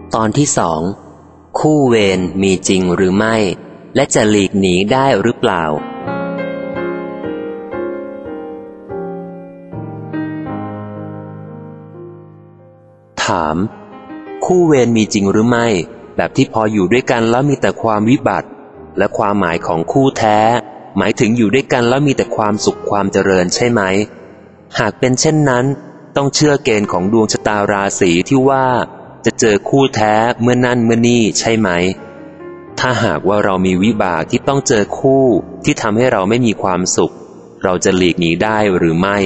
ตอนที่2คู่เวรมีจริงหรือไม่และจะหลีกหนีได้หรือเปล่าถามคู่เวรมีจริงหรือไม่แบบที่พออยู่ด้วยกันแล้วมีแต่ความวิบัติและความหมายของคู่แท้หมายถึงอยู่ด้วยกันแล้วมีแต่ความสุขความเจริญใช่ไหมหากเป็นเช่นนั้นต้องเชื่อเกณฑ์ของดวงชะตาราศีที่ว่าจะเจอคู่แท้เมื่อนั่นเมื่อนี่ใช่ไหมถ้าหากว่าเรามีวิบากที่ต้องเจอคู่ที่ทำให้เราไม่มีความสุขเราจะหลีกหนีได้หรือไม่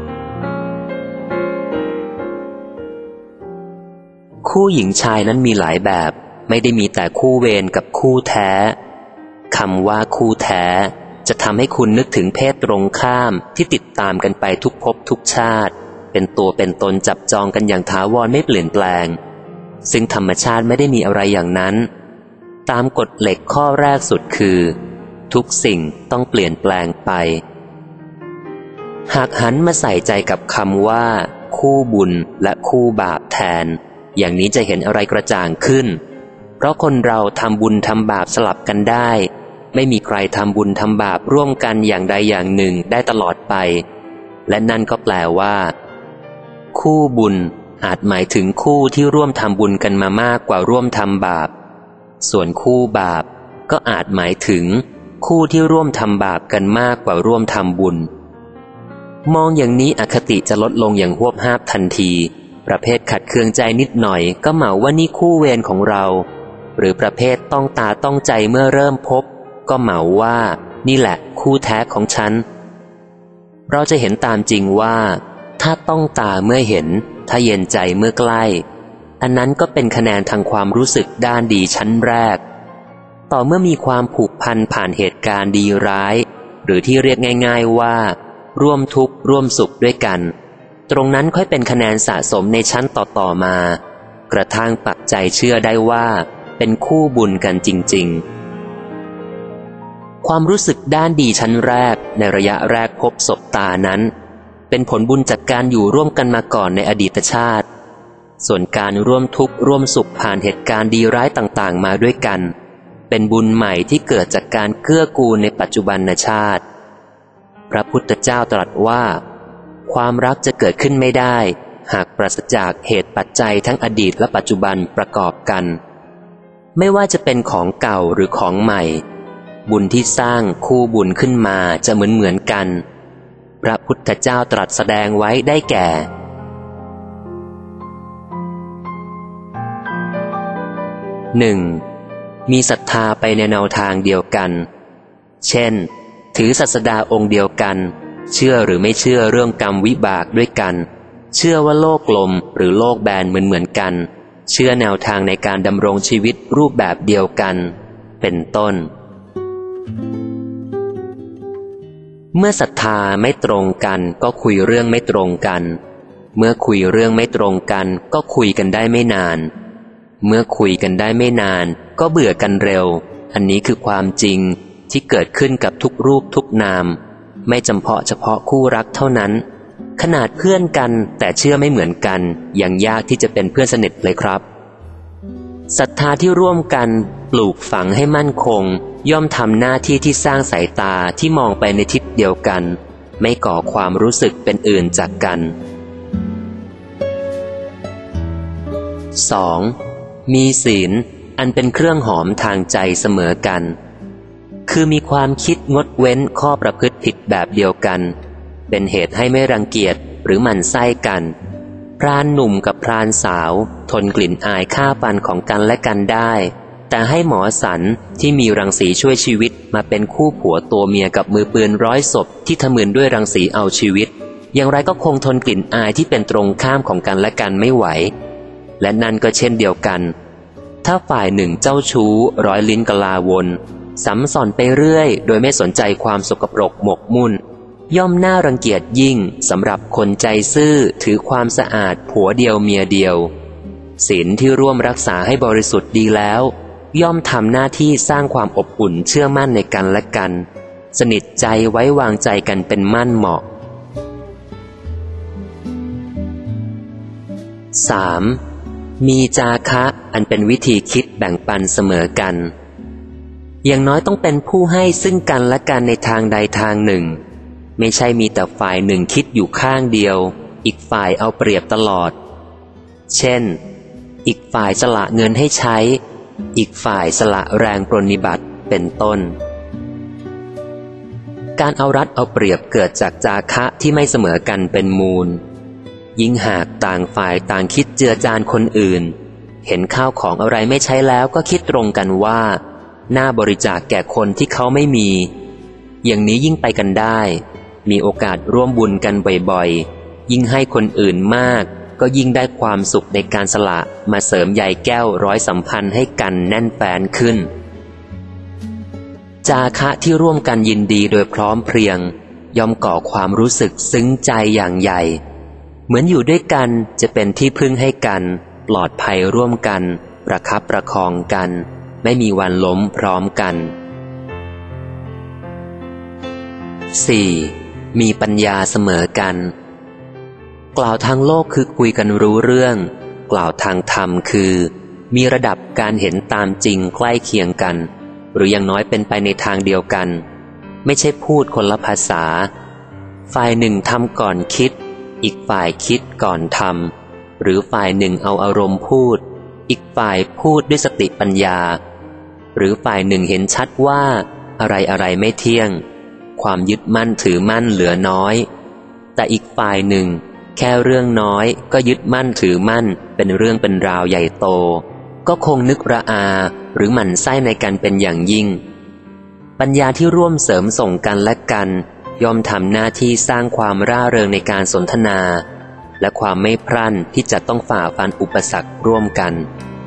คู่หญิงชายนั้นมีหลายแบบไม่ได้มีแต่คู่เวรกับคู่แท้คำว่าคู่แท้จะทำให้คุณนึกถึงเพศตรงข้ามที่ติดตามกันไปทุกภพทุกชาติเป็นตัวเป็นตนจับจองกันอย่างถาวรไม่เปลี่ยนแปลงซึ่งธรรมชาติไม่ได้มีอะไรอย่างนั้นตามกฎเหล็กข้อแรกสุดคือทุกสิ่งต้องเปลี่ยนแปลงไปหากหันมาใส่ใจกับคำว่าคู่บุญและคู่บาปแทนอย่างนี้จะเห็นอะไรกระจ่างขึ้นเพราะคนเราทำบุญทำบาปสลับกันได้ไม่มีใครทำบุญทำบาปร่วมกันอย่างใดอย่างหนึ่งได้ตลอดไปและนั่นก็แปลว่าคู่บุญอาจหมายถึงคู่ที่ร่วมทำบุญกันมามากกว่าร่วมทำบาปส่วนคู่บาปก็อาจหมายถึงคู่ที่ร่วมทำบาปกันมากกว่าร่วมทำบุญมองอย่างนี้อคติจะลดลงอย่างหวบหาบทันทีประเภทขัดเคืองใจนิดหน่อยก็เหมาว่านี่คู่เวรของเราหรือประเภทต้องตาต้องใจเมื่อเริ่มพบก็เหมาว่านี่แหละคู่แท้ของฉันเราจะเห็นตามจริงว่าถ้าต้องตาเมื่อเห็นถ้าเย็นใจเมื่อใกล้อันนั้นก็เป็นคะแนนทางความรู้สึกด้านดีชั้นแรกต่อเมื่อมีความผูกพันผ่านเหตุการณ์ดีร้ายหรือที่เรียกง่ายๆว่าร่วมทุกข์ร่วมสุขด้วยกันตรงนั้นค่อยเป็นคะแนนสะสมในชั้นต่อๆมากระทั่งปักใจเชื่อได้ว่าเป็นคู่บุญกันจริงๆความรู้สึกด้านดีชั้นแรกในระยะแรกพบศพตานั้นเป็นผลบุญจากการอยู่ร่วมกันมาก่อนในอดีตชาติส่วนการร่วมทุกข์ร่วมสุขผ่านเหตุการณ์ดีร้ายต่างๆมาด้วยกันเป็นบุญใหม่ที่เกิดจากการเกื้อกูลในปัจจุบันชาติพระพุทธเจ้าตรัสว่าความรักจะเกิดขึ้นไม่ได้หากปราศจากเหตุปัจจัยทั้งอดีตและปัจจุบันประกอบกันไม่ว่าจะเป็นของเก่าหรือของใหม่บุญที่สร้างคู่บุญขึ้นมาจะเหมือนกันพระพุทธเจ้าตรัสแสดงไว้ได้แก่ 1. มีศรัทธาไปในแนวทางเดียวกันเช่นถือศาสดาองค์เดียวกันเชื่อหรือไม่เชื่อเรื่องกรรมวิบากด้วยกันเชื่อว่าโลกกลมหรือโลกแบนเหมือนกันเชื่อแนวทางในการดำรงชีวิตรูปแบบเดียวกันเป็นต้นเมื่อศรัทธาไม่ตรงกันก็คุยเรื่องไม่ตรงกันเมื่อคุยเรื่องไม่ตรงกันก็คุยกันได้ไม่นานเมื่อคุยกันได้ไม่นานก็เบื่อกันเร็วอันนี้คือความจริงที่เกิดขึ้นกับทุกรูปทุกนามไม่จำเพาะคู่รักเท่านั้นขนาดเพื่อนกันแต่เชื่อไม่เหมือนกันยังยากที่จะเป็นเพื่อนสนิทเลยครับศรัทธาที่ร่วมกันปลูกฝังให้มั่นคงย่อมทำหน้าที่ที่สร้างสายตาที่มองไปในทิศเดียวกันไม่ก่อความรู้สึกเป็นอื่นจากกัน 2. มีศีลอันเป็นเครื่องหอมทางใจเสมอกันคือมีความคิดงดเว้นข้อประพฤติผิดแบบเดียวกันเป็นเหตุให้ไม่รังเกียจหรือหมั่นไส้กันพรานหนุ่มกับพรานสาวทนกลิ่นอายฆ่าฟันของกันและกันได้แต่ให้หมอสันที่มีรังสีช่วยชีวิตมาเป็นคู่ผัวตัวเมียกับมือปืน100 ศพที่ทะมึนด้วยรังสีเอาชีวิตอย่างไรก็คงทนกลิ่นอายที่เป็นตรงข้ามของกันและกันไม่ไหวและนั่นก็เช่นเดียวกันถ้าฝ่ายหนึ่งเจ้าชู้ร้อยลิ้นกลาวนสัมสอนไปเรื่อยโดยไม่สนใจความสกปรกหมกมุ่นย่อมน่ารังเกียจยิ่งสำหรับคนใจซื่อถือความสะอาดผัวเดียวเมียเดียวศีลที่ร่วมรักษาให้บริสุทธิ์ดีแล้วย่อมทำหน้าที่สร้างความอบอุ่นเชื่อมั่นในกันและกันสนิทใจไว้วางใจกันเป็นมั่นเหมาะ 3. มีจาคะอันเป็นวิธีคิดแบ่งปันเสมอกันอย่างน้อยต้องเป็นผู้ให้ซึ่งกันและกันในทางใดทางหนึ่งไม่ใช่มีแต่ฝ่ายหนึ่งคิดอยู่ข้างเดียวอีกฝ่ายเอาเปรียบตลอดเช่นอีกฝ่ายสละเงินให้ใช้อีกฝ่ายสละแรงปรนนิบัติเป็นต้นการเอารัดเอาเปรียบเกิดจากจาคะที่ไม่เสมอกันเป็นมูลยิ่งหากต่างฝ่ายต่างคิดเจือจานคนอื่นเห็นข้าวของอะไรไม่ใช้แล้วก็คิดตรงกันว่าน่าบริจาคแก่คนที่เขาไม่มีอย่างนี้ยิ่งไปกันได้มีโอกาสร่วมบุญกันบ่อยๆยิ่งให้คนอื่นมากก็ยิ่งได้ความสุขในการสละมาเสริมใยแก้วร้อยสัมพันธ์ให้กันแน่นแฟ้นขึ้นจาคะที่ร่วมกันยินดีโดยพร้อมเพรียงย่อมก่อความรู้สึกซึ้งใจอย่างใหญ่เหมือนอยู่ด้วยกันจะเป็นที่พึ่งให้กันปลอดภัยร่วมกันประคับประคองกันไม่มีวันล้มพร้อมกัน 4. มีปัญญาเสมอกันกล่าวทางโลกคือคุยกันรู้เรื่องกล่าวทางธรรมคือมีระดับการเห็นตามจริงใกล้เคียงกันหรืออย่างน้อยเป็นไปในทางเดียวกันไม่ใช่พูดคนละภาษาฝ่ายหนึ่งทำก่อนคิดอีกฝ่ายคิดก่อนทำหรือฝ่ายหนึ่งเอาอารมณ์พูดอีกฝ่ายพูดด้วยสติปัญญาหรือฝ่ายหนึ่งเห็นชัดว่าอะไรอะไรไม่เที่ยงความยึดมั่นถือมั่นเหลือน้อยแต่อีกฝ่ายหนึ่งแค่เรื่องน้อยก็ยึดมั่นถือมั่นเป็นเรื่องเป็นราวใหญ่โตก็คงนึกระอาหรือหมั่นไส้ในกันเป็นอย่างยิ่งปัญญาที่ร่วมเสริมส่งกันและกันย่อมทำหน้าที่สร้างความร่าเริงในการสนทนาและความไม่พรั่นที่จะต้องฝ่าฟันอุปสรรคร่วมกัน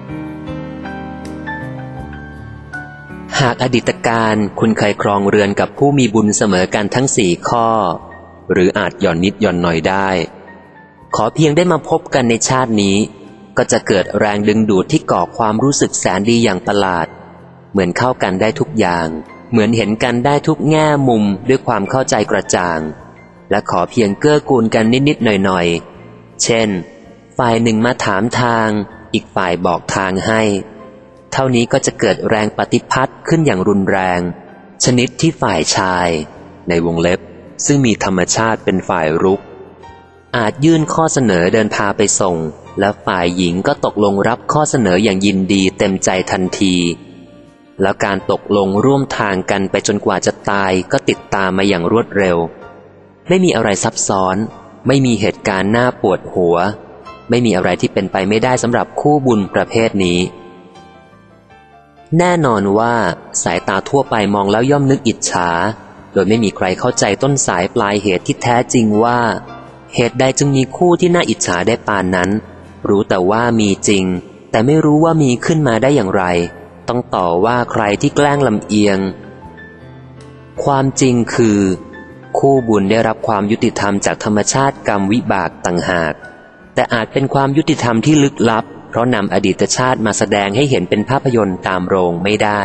หากอดีตการคุณเคยครองเรือนกับผู้มีบุญเสมอกันทั้ง4 ข้อหรืออาจหย่อนนิดหย่อนหน่อยได้ขอเพียงได้มาพบกันในชาตินี้ก็จะเกิดแรงดึงดูดที่ก่อความรู้สึกแสนดีอย่างประหลาดเหมือนเข้ากันได้ทุกอย่างเหมือนเห็นกันได้ทุกแง่มุมด้วยความเข้าใจกระจ่างและขอเพียงเกื้อกูลกันนิดๆหน่อยๆเช่นฝ่ายหนึ่งมาถามทางอีกฝ่ายบอกทางให้เท่านี้ก็จะเกิดแรงปฏิพัทธ์ขึ้นอย่างรุนแรงชนิดที่ฝ่ายชายในวงเล็บซึ่งมีธรรมชาติเป็นฝ่ายรุกอาจยื่นข้อเสนอเดินพาไปส่งและฝ่ายหญิงก็ตกลงรับข้อเสนออย่างยินดีเต็มใจทันทีแล้วการตกลงร่วมทางกันไปจนกว่าจะตายก็ติดตามมาอย่างรวดเร็วไม่มีอะไรซับซ้อนไม่มีเหตุการณ์น่าปวดหัวไม่มีอะไรที่เป็นไปไม่ได้สำหรับคู่บุญประเภทนี้แน่นอนว่าสายตาทั่วไปมองแล้วย่อมนึกอิจฉาโดยไม่มีใครเข้าใจต้นสายปลายเหตุที่แท้จริงว่าเหตุใดจึงมีคู่ที่น่าอิจฉาได้ปานนั้นรู้แต่ว่ามีจริงแต่ไม่รู้ว่ามีขึ้นมาได้อย่างไรต้องต่อว่าใครที่แกล้งลำเอียงความจริงคือคู่บุญได้รับความยุติธรรมจากธรรมชาติกรรมวิบากต่างหากแต่อาจเป็นความยุติธรรมที่ลึกลับเพราะนำอดีตชาติมาแสดงให้เห็นเป็นภาพยนตร์ตามโรงไม่ได้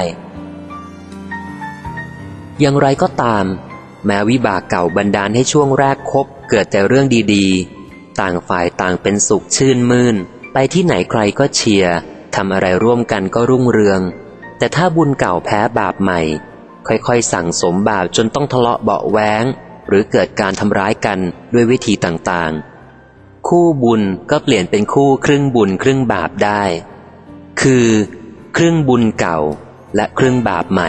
อย่างไรก็ตามแม้วิบากเก่าบันดาลให้ช่วงแรกคบเกิดแต่เรื่องดีๆต่างฝ่ายต่างเป็นสุขชื่นมื่นไปที่ไหนใครก็เชียร์ทำอะไรร่วมกันก็รุ่งเรืองแต่ถ้าบุญเก่าแพ้บาปใหม่ค่อยๆสั่งสมบาปจนต้องทะเลาะเบาะแว้งหรือเกิดการทำร้ายกันด้วยวิธีต่างๆคู่บุญก็เปลี่ยนเป็นคู่ครึ่งบุญครึ่งบาปได้คือครึ่งบุญเก่าและครึ่งบาปใหม่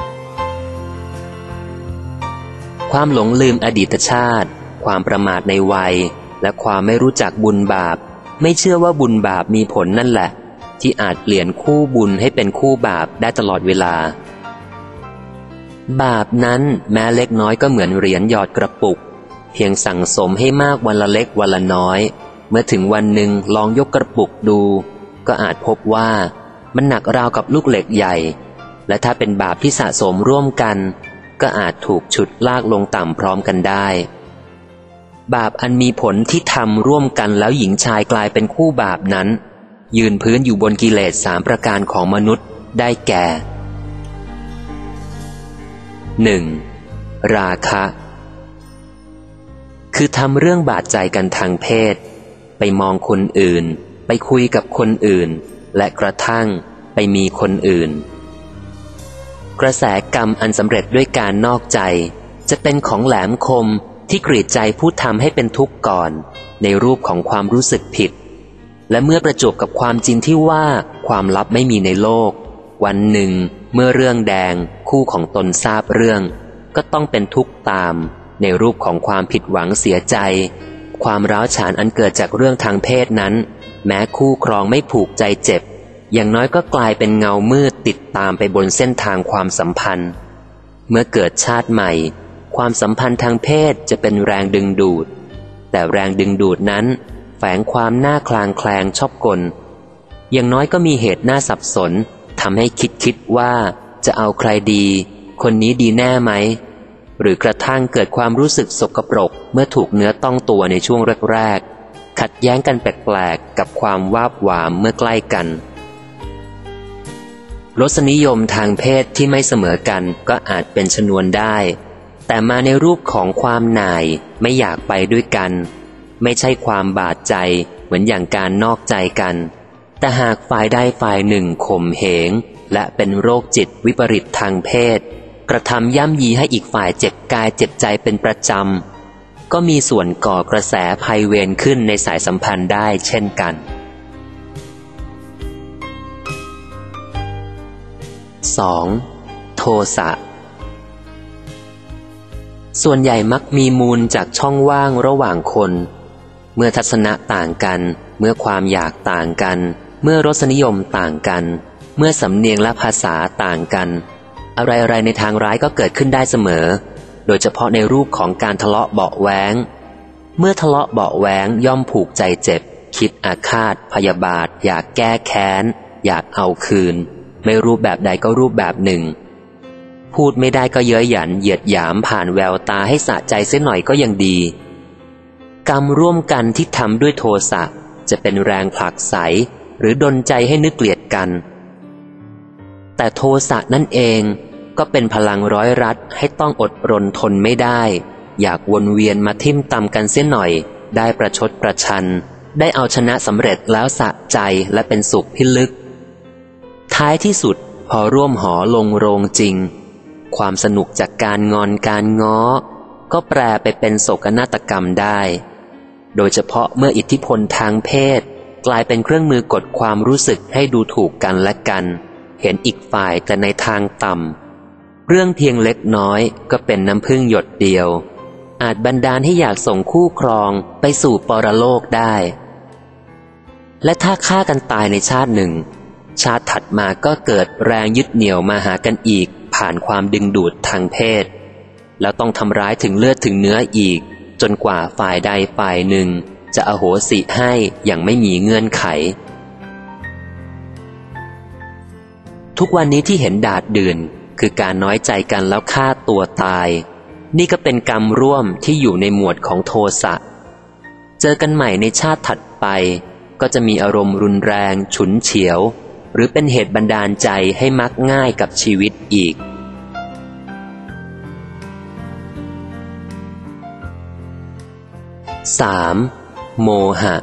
ความหลงลืมอดีตชาติความประมาทในวัยและความไม่รู้จักบุญบาปไม่เชื่อว่าบุญบาปมีผลนั่นแหละที่อาจเปลี่ยนคู่บุญให้เป็นคู่บาปได้ตลอดเวลาบาปนั้นแม้เล็กน้อยก็เหมือนเหรียญหยอดกระปุกเพียงสั่งสมให้มากวันละเล็กวันละน้อยเมื่อถึงวันหนึ่งลองยกกระปุกดูก็อาจพบว่ามันหนักราวกับลูกเหล็กใหญ่และถ้าเป็นบาปที่สะสมร่วมกันก็อาจถูกฉุดลากลงต่ำพร้อมกันได้บาปอันมีผลที่ทำร่วมกันแล้วหญิงชายกลายเป็นคู่บาปนั้นยืนพื้นอยู่บนกิเลส3 ประการของมนุษย์ได้แก่ 1. ราคะคือทำเรื่องบาดใจกันทางเพศไปมองคนอื่นไปคุยกับคนอื่นและกระทั่งไปมีคนอื่นกระแสกรรมอันสำเร็จด้วยการนอกใจจะเป็นของแหลมคมที่กรีดใจผู้ทำให้เป็นทุกข์ก่อนในรูปของความรู้สึกผิดและเมื่อประจวบกับความจริงที่ว่าความลับไม่มีในโลกวันหนึ่งเมื่อเรื่องแดงคู่ของตนทราบเรื่องก็ต้องเป็นทุกข์ตามในรูปของความผิดหวังเสียใจความร้าวฉานอันเกิดจากเรื่องทางเพศนั้นแม้คู่ครองไม่ผูกใจเจ็บอย่างน้อยก็กลายเป็นเงามืดติดตามไปบนเส้นทางความสัมพันธ์เมื่อเกิดชาติใหม่ความสัมพันธ์ทางเพศจะเป็นแรงดึงดูดแต่แรงดึงดูดนั้นแฝงความน่าคลางแคลงชอบกลอย่างน้อยก็มีเหตุน่าสับสนทำให้คิดว่าจะเอาใครดีคนนี้ดีแน่ไหมหรือกระทั่งเกิดความรู้สึกสกปรกเมื่อถูกเนื้อต้องตัวในช่วงแรกๆขัดแย้งกันแปลกๆกับความวาบหวามเมื่อใกล้กันรสนิยมทางเพศที่ไม่เสมอกันก็อาจเป็นชนวนได้แต่มาในรูปของความหน่ายไม่อยากไปด้วยกันไม่ใช่ความบาดใจเหมือนอย่างการนอกใจกันแต่หากฝ่ายใดฝ่ายหนึ่งข่มเหงและเป็นโรคจิตวิปริตทางเพศกระทำย่ำยีให้อีกฝ่ายเจ็บกายเจ็บใจเป็นประจำก็มีส่วนก่อกระแสภัยเวรขึ้นในสายสัมพันธ์ได้เช่นกัน 2. โทสะส่วนใหญ่มักมีมูลจากช่องว่างระหว่างคนเมื่อทัศนะต่างกันเมื่อความอยากต่างกันเมื่อรสนิยมต่างกันเมื่อสำเนียงและภาษาต่างกันอะไรๆในทางร้ายก็เกิดขึ้นได้เสมอโดยเฉพาะในรูปของการทะเลาะเบาะแว้งเมื่อทะเลาะเบาะแว้งย่อมผูกใจเจ็บคิดอาฆาตพยาบาทอยากแก้แค้นอยากเอาคืนไม่รูปแบบใดก็รูปแบบหนึ่งพูดไม่ได้ก็เย้ยหยันเหยียดหยามผ่านแววตาให้สะใจเสียหน่อยก็ยังดีกรรมร่วมกันที่ทำด้วยโทสะจะเป็นแรงผลักไสหรือดลใจให้นึกเกลียดกันแต่โทสะนั่นเองก็เป็นพลังร้อยรัดให้ต้องอดรนทนไม่ได้อยากวนเวียนมาทิ่มตำกันเสียหน่อยได้ประชดประชันได้เอาชนะสำเร็จแล้วสะใจและเป็นสุขพิลึกท้ายที่สุดพอร่วมหอลงโรงจริงความสนุกจากการงอนการง้อก็แปรไปเป็นโศกนาฏกรรมได้โดยเฉพาะเมื่ออิทธิพลทางเพศกลายเป็นเครื่องมือกดความรู้สึกให้ดูถูกกันและกันเห็นอีกฝ่ายแต่ในทางต่ำเรื่องเพียงเล็กน้อยก็เป็นน้ำพึ่งหยดเดียวอาจบันดาลให้อยากส่งคู่ครองไปสู่ปรโลกได้และถ้าฆ่ากันตายในชาติหนึ่งชาติถัดมาก็เกิดแรงยึดเหนี่ยวมาหากันอีกผ่านความดึงดูดทางเพศแล้วต้องทำร้ายถึงเลือดถึงเนื้ออีกจนกว่าฝ่ายใดฝ่ายหนึ่งจะอโหสิให้อย่างไม่มีเงื่อนไขทุกวันนี้ที่เห็นดาษดื่นคือการน้อยใจกันแล้วฆ่าตัวตายนี่ก็เป็นกรรมร่วมที่อยู่ในหมวดของโทสะเจอกันใหม่ในชาติถัดไปก็จะมีอารมณ์รุนแรงฉุนเฉียวหรือเป็นเหตุบันดาลใจให้มักง่ายกับชีวิตอีก 3. โมหะ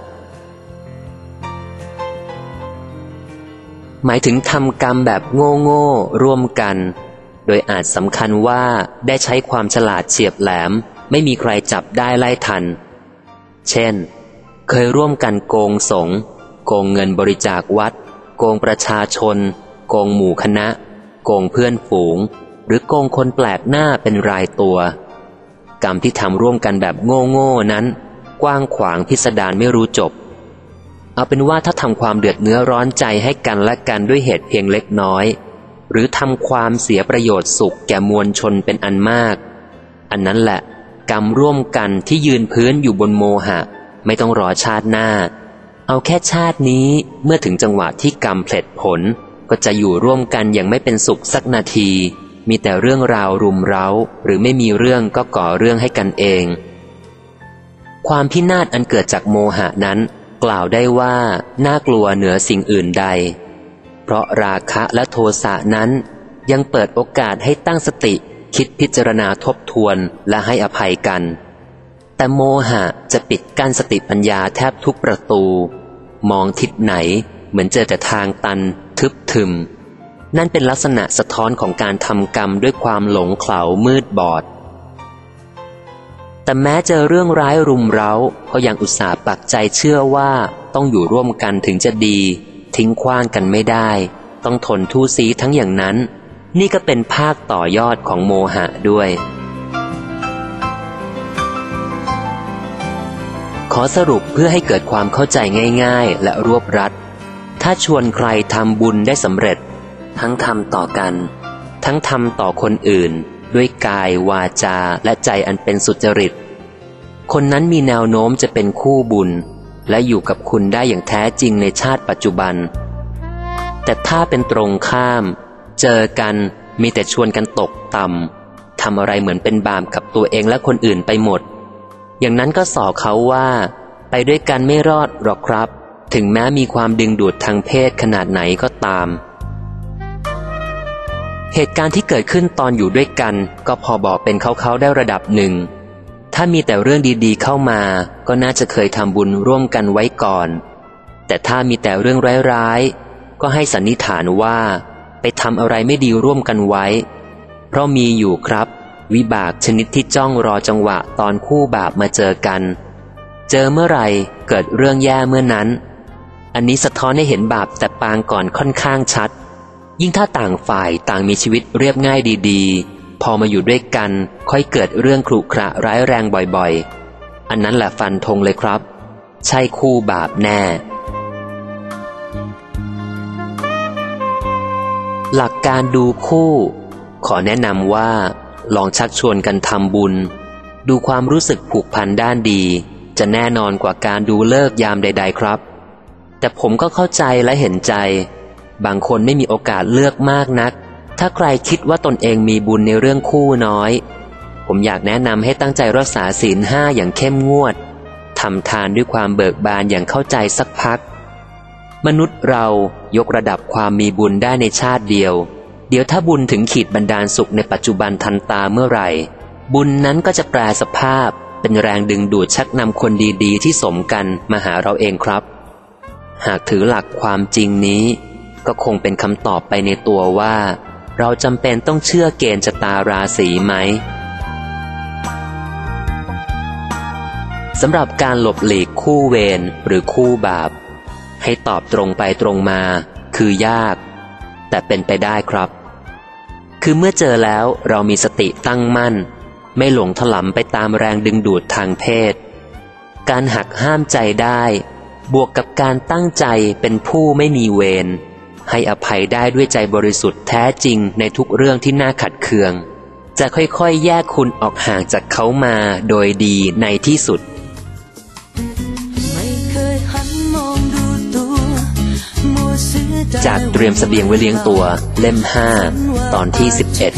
หมายถึงทำกรรมแบบโง่ๆร่วมกันโดยอาจสำคัญว่าได้ใช้ความฉลาดเฉียบแหลมไม่มีใครจับได้ไล่ทันเช่นเคยร่วมกันโกงสงฆ์โกงเงินบริจาควัดโกงประชาชนโกงหมู่คณะโกงเพื่อนฝูงหรือโกงคนแปลกหน้าเป็นรายตัวกรรมที่ทำร่วมกันแบบโง่ๆนั้นกว้างขวางพิสดารไม่รู้จบเอาเป็นว่าถ้าทำความเดือดเนื้อร้อนใจให้กันและกันด้วยเหตุเพียงเล็กน้อยหรือทำความเสียประโยชน์สุขแก่มวลชนเป็นอันมากอันนั้นแหละกรรมร่วมกันที่ยืนพื้นอยู่บนโมหะไม่ต้องรอชาติหน้าเอาแค่ชาตินี้เมื่อถึงจังหวะที่กรรมเพลิดผลก็จะอยู่ร่วมกันอย่างไม่เป็นสุขสักนาทีมีแต่เรื่องราวรุมเร้าหรือไม่มีเรื่องก็ก่อเรื่องให้กันเองความพินาศอันเกิดจากโมหะนั้นกล่าวได้ว่าน่ากลัวเหนือสิ่งอื่นใดเพราะราคะและโทสะนั้นยังเปิดโอกาสให้ตั้งสติคิดพิจารณาทบทวนและให้อภัยกันแต่โมหะจะปิดกั้นสติปัญญาแทบทุกประตูมองทิศไหนเหมือนเจอแต่ทางตันทึบทึมนั่นเป็นลักษณะสะท้อนของการทำกรรมด้วยความหลงเขลามืดบอดแต่แม้เจอเรื่องร้ายรุมเร้าก็ยังอุตส่าห์ปักใจเชื่อว่าต้องอยู่ร่วมกันถึงจะดีทิ้งขว้างกันไม่ได้ต้องทนทู่ซี้ทั้งอย่างนั้นนี่ก็เป็นภาคต่อยอดของโมหะด้วยขอสรุปเพื่อให้เกิดความเข้าใจง่ายๆและรวบรัดถ้าชวนใครทำบุญได้สำเร็จทั้งทำต่อกันทั้งทำต่อคนอื่นด้วยกายวาจาและใจอันเป็นสุจริตคนนั้นมีแนวโน้มจะเป็นคู่บุญและอยู่กับคุณได้อย่างแท้จริงในชาติปัจจุบันแต่ถ้าเป็นตรงข้ามเจอกันมีแต่ชวนกันตกต่ำทำอะไรเหมือนเป็นบาปกับตัวเองและคนอื่นไปหมดอย่างนั้นก็สอเขาว่าไปด้วยกันไม่รอดหรอกครับถึงแม้มีความดึงดูดทางเพศขนาดไหนก็ตามเหตุการณ์ที่เกิดขึ้นตอนอยู่ด้วยกันก็พอบอกเป็นเขาได้ระดับหนึ่งถ้ามีแต่เรื่องดีๆเข้ามาก็น่าจะเคยทำบุญร่วมกันไว้ก่อนแต่ถ้ามีแต่เรื่องร้ายๆก็ให้สันนิษฐานว่าไปทำอะไรไม่ดีร่วมกันไว้เพราะมีอยู่ครับวิบากชนิดที่จ้องรอจังหวะตอนคู่บาปมาเจอกันเจอเมื่อไหร่เกิดเรื่องแย่เมื่อนั้นอันนี้สะท้อนให้เห็นบาปแต่ปางก่อนค่อนข้างชัดยิ่งถ้าต่างฝ่ายต่างมีชีวิตเรียบง่ายดีๆพอมาอยู่ด้วยกันค่อยเกิดเรื่องขรุขระร้ายแรงบ่อยๆอันนั้นแหละฟันธงเลยครับใช่คู่บาปแน่หลักการดูคู่ขอแนะนำว่าลองชักชวนกันทำบุญดูความรู้สึกผูกพันด้านดีจะแน่นอนกว่าการดูฤกษ์ยามใดๆครับแต่ผมก็เข้าใจและเห็นใจบางคนไม่มีโอกาสเลือกมากนักถ้าใครคิดว่าตนเองมีบุญในเรื่องคู่น้อยผมอยากแนะนำให้ตั้งใจรักษาศีล 5อย่างเข้มงวดทำทานด้วยความเบิกบานอย่างเข้าใจสักพักมนุษย์เรายกระดับความมีบุญได้ในชาติเดียวเดี๋ยวถ้าบุญถึงขีดบันดาลสุขในปัจจุบันทันตาเมื่อไหร่บุญนั้นก็จะแปรสภาพเป็นแรงดึงดูดชักนำคนดีๆที่สมกันมาหาเราเองครับหากถือหลักความจริงนี้ก็คงเป็นคำตอบไปในตัวว่าเราจำเป็นต้องเชื่อเกณฑ์ชะตาราศีไหมสำหรับการหลบหลีกคู่เวรหรือคู่บาปให้ตอบตรงไปตรงมาคือยากแต่เป็นไปได้ครับคือเมื่อเจอแล้วเรามีสติตั้งมั่นไม่หลงถลำไปตามแรงดึงดูดทางเพศการหักห้ามใจได้บวกกับการตั้งใจเป็นผู้ไม่มีเวรให้อภัยได้ด้วยใจบริสุทธิ์แท้จริงในทุกเรื่องที่น่าขัดเคืองจะค่อยๆแยกคุณออกห่างจากเขามาโดยดีในที่สุดจากเตรียมเสบียงไว้เลี้ยงตัวเล่ม 5 ตอนที่ 11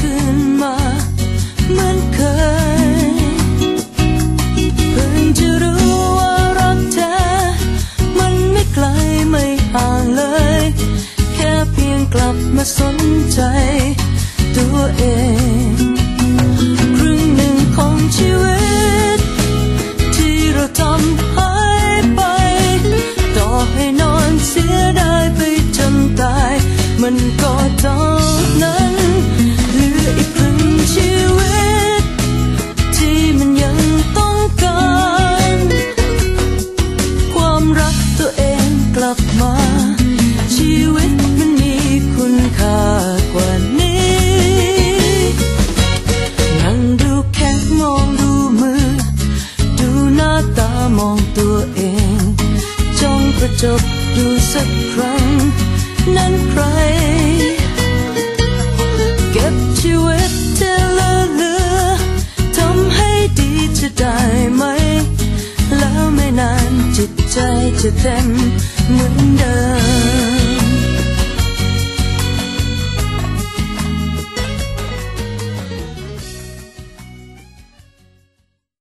กลับมาสนใจตัวเองครึ่งหนึ่งของชีวิตที่เราทำหายไปต่อให้นอนเสียดายไปจนตายมันก็เท่านั้นเหลืออีกครึ่งชีวิตที่มันยังต้องการความรักตัวเองกลับมาชีวิตคุณค่ากว่านี้นั่งดูแค่มองดูมือดูหน้าตามองตัวเองจ้องกระจกดูสักครั้งนั้นใครเก็บชีวิตที่เหลือทำให้ดีจะได้ไหมแล้วไม่นานจิตใจจะเต็มเหมือนเดิม